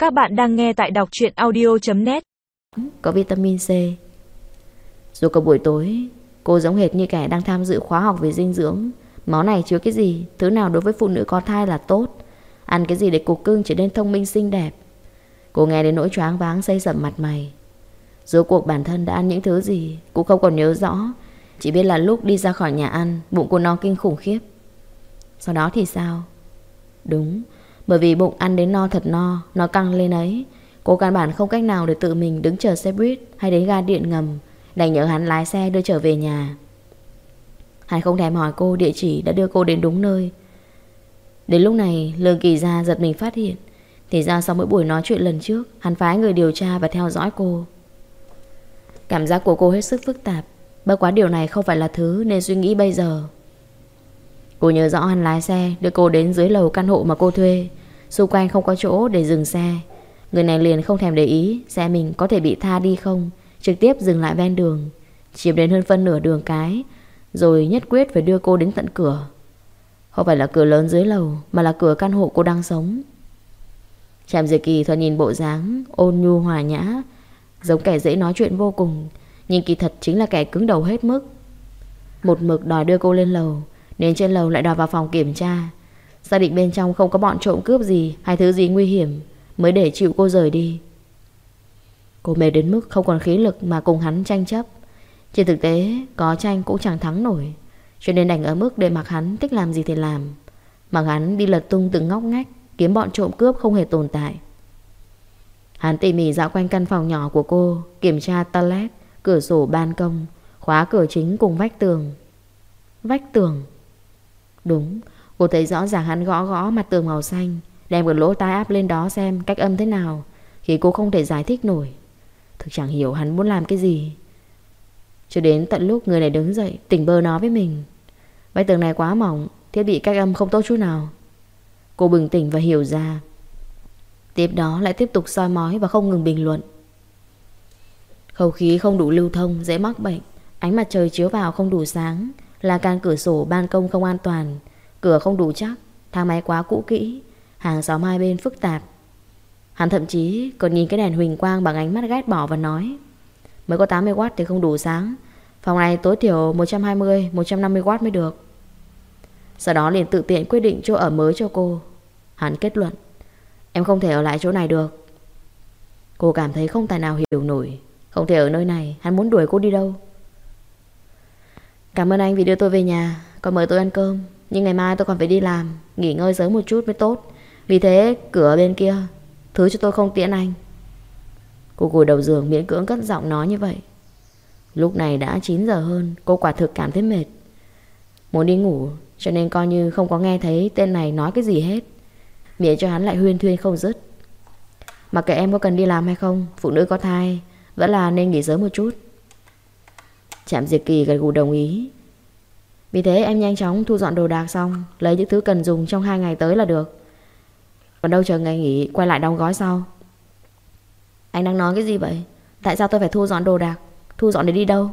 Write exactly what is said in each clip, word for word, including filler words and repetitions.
Các bạn đang nghe tại đọc truyện audio chấm net. Có vitamin C. Dù có buổi tối, cô giống hệt như kẻ đang tham dự khóa học về dinh dưỡng. Máu này chứa cái gì, thứ nào đối với phụ nữ có thai là tốt, ăn cái gì để cục cưng trở nên thông minh xinh đẹp. Cô nghe đến nỗi choáng váng xây sẩm mặt mày. Rốt cuộc bản thân đã ăn những thứ gì cũng không còn nhớ rõ, chỉ biết là lúc đi ra khỏi nhà ăn, bụng cô no kinh khủng khiếp. Sau đó thì sao? Đúng, bởi vì bụng ăn đến no thật no, nó căng lên ấy, cô căn bản không cách nào để tự mình đứng chờ xe buýt hay đến ga điện ngầm, đành nhờ hắn lái xe đưa trở về nhà. Hắn không thèm hỏi cô địa chỉ đã đưa cô đến đúng nơi. Đến lúc này Lương Kỳ Gia giật mình phát hiện, thì ra sau mỗi buổi nói chuyện lần trước, hắn phái người điều tra và theo dõi cô. Cảm giác của cô hết sức phức tạp, bất quá điều này không phải là thứ nên suy nghĩ bây giờ. Cô nhớ rõ hắn lái xe đưa cô đến dưới lầu căn hộ mà cô thuê. Xung quanh không có chỗ để dừng xe. Người này liền không thèm để ý xe mình có thể bị tha đi không, trực tiếp dừng lại ven đường, chiếm đến hơn phân nửa đường cái, rồi nhất quyết phải đưa cô đến tận cửa. Không phải là cửa lớn dưới lầu, mà là cửa căn hộ cô đang sống. Trạm Diệp Kỳ thoạt nhìn bộ dáng ôn nhu hòa nhã, giống kẻ dễ nói chuyện vô cùng, nhưng kỳ thật chính là kẻ cứng đầu hết mức. Một mực đòi đưa cô lên lầu, đến trên lầu lại đòi vào phòng kiểm tra, xác định bên trong không có bọn trộm cướp gì hay thứ gì nguy hiểm, mới để chịu cô rời đi. Cô mệt đến mức không còn khí lực mà cùng hắn tranh chấp. Trên thực tế có tranh cũng chẳng thắng nổi, cho nên đành ở mức để mặc hắn thích làm gì thì làm, mặc hắn đi lật tung từng ngóc ngách, kiếm bọn trộm cướp không hề tồn tại. Hắn tỉ mỉ dạo quanh căn phòng nhỏ của cô, kiểm tra toilet, cửa sổ, ban công, khóa cửa chính cùng vách tường. Vách tường? Đúng, cô thấy rõ ràng hắn gõ gõ mặt tường màu xanh, đem một lỗ tai áp lên đó xem cách âm thế nào, khi cô không thể giải thích nổi. Thực chẳng hiểu hắn muốn làm cái gì. Cho đến tận lúc người này đứng dậy tỉnh bơ nói với mình, vách tường này quá mỏng, thiết bị cách âm không tốt chút nào. Cô bừng tỉnh và hiểu ra. Tiếp đó lại tiếp tục soi mói và không ngừng bình luận. Không khí không đủ lưu thông, dễ mắc bệnh. Ánh mặt trời chiếu vào không đủ sáng, là can cửa sổ ban công không an toàn, cửa không đủ chắc, thang máy quá cũ kỹ, hàng xóm hai bên phức tạp. Hắn thậm chí còn nhìn cái đèn huỳnh quang bằng ánh mắt ghét bỏ và nói, mới có tám mươi oát thì không đủ sáng, phòng này tối thiểu một trăm hai mươi, một trăm năm mươi oát mới được. Sau đó liền tự tiện quyết định chỗ ở mới cho cô. Hắn kết luận, em không thể ở lại chỗ này được. Cô cảm thấy không tài nào hiểu nổi, không thể ở nơi này, hắn muốn đuổi cô đi đâu. Cảm ơn anh vì đưa tôi về nhà, còn mời tôi ăn cơm, nhưng ngày mai tôi còn phải đi làm, nghỉ ngơi sớm một chút mới tốt. Vì thế cửa bên kia, thứ cho tôi không tiễn anh. Cô ngồi đầu giường miễn cưỡng cất giọng nói như vậy. Lúc này đã chín giờ hơn, cô quả thực cảm thấy mệt, muốn đi ngủ, cho nên coi như không có nghe thấy tên này nói cái gì hết, miễn cho hắn lại huyên thuyên không dứt. Mặc kệ em có cần đi làm hay không, phụ nữ có thai vẫn là nên nghỉ sớm một chút. Trạm Diệp Kỳ gật gù đồng ý. Vì thế em nhanh chóng thu dọn đồ đạc xong, lấy những thứ cần dùng trong hai ngày tới là được. Còn đâu chờ ngày nghỉ quay lại đóng gói sau. Anh đang nói cái gì vậy? Tại sao tôi phải thu dọn đồ đạc? Thu dọn để đi đâu?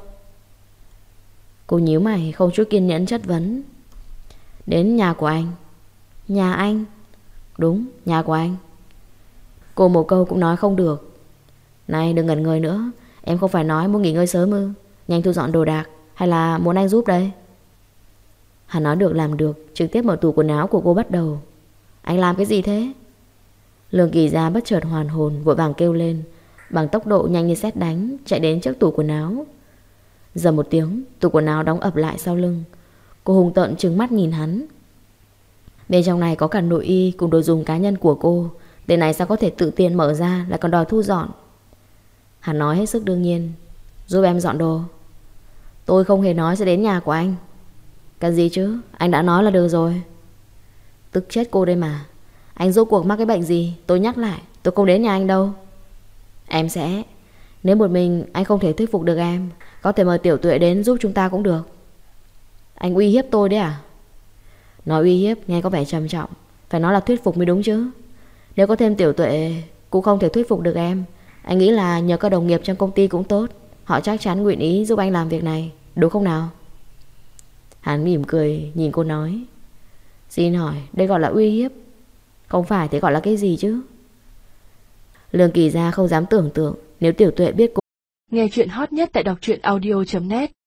Cô nhíu mày không chút kiên nhẫn chất vấn. Đến nhà của anh. Nhà anh? Đúng, nhà của anh. Cô một câu cũng nói không được. Này đừng ngẩn người nữa, em không phải nói muốn nghỉ ngơi sớm ư? Nhanh thu dọn đồ đạc, hay là muốn anh giúp đây? Hắn nói được làm được, trực tiếp mở tủ quần áo của cô bắt đầu. Anh làm cái gì thế? Lương Kỳ Gia bất chợt hoàn hồn, vội vàng kêu lên, bằng tốc độ nhanh như sét đánh, chạy đến trước tủ quần áo. Dầm một tiếng, tủ quần áo đóng ập lại sau lưng. Cô hùng tợn trừng mắt nhìn hắn. Bên trong này có cả nội y cùng đồ dùng cá nhân của cô, tên này sao có thể tự tiền mở ra, lại còn đòi thu dọn. Hắn nói hết sức đương nhiên, giúp em dọn đồ. Tôi không hề nói sẽ đến nhà của anh. Cái gì chứ, anh đã nói là được rồi. Tức chết cô đây mà. Anh rốt cuộc mắc cái bệnh gì? Tôi nhắc lại, tôi không đến nhà anh đâu. Em sẽ. Nếu một mình anh không thể thuyết phục được em, có thể mời Tiểu Tuệ đến giúp chúng ta cũng được. Anh uy hiếp tôi đấy à? Nói uy hiếp nghe có vẻ trầm trọng, phải nói là thuyết phục mới đúng chứ. Nếu có thêm Tiểu Tuệ cũng không thể thuyết phục được em, anh nghĩ là nhờ các đồng nghiệp trong công ty cũng tốt, họ chắc chắn nguyện ý giúp anh làm việc này, đúng không nào? Hắn mỉm cười nhìn cô nói, xin hỏi đây gọi là uy hiếp? Không phải thì gọi là cái gì chứ? Lương Kỳ Gia không dám tưởng tượng nếu Tiểu Tuệ biết cô. Nghe chuyện hot nhất tại đọc truyện audio chấm net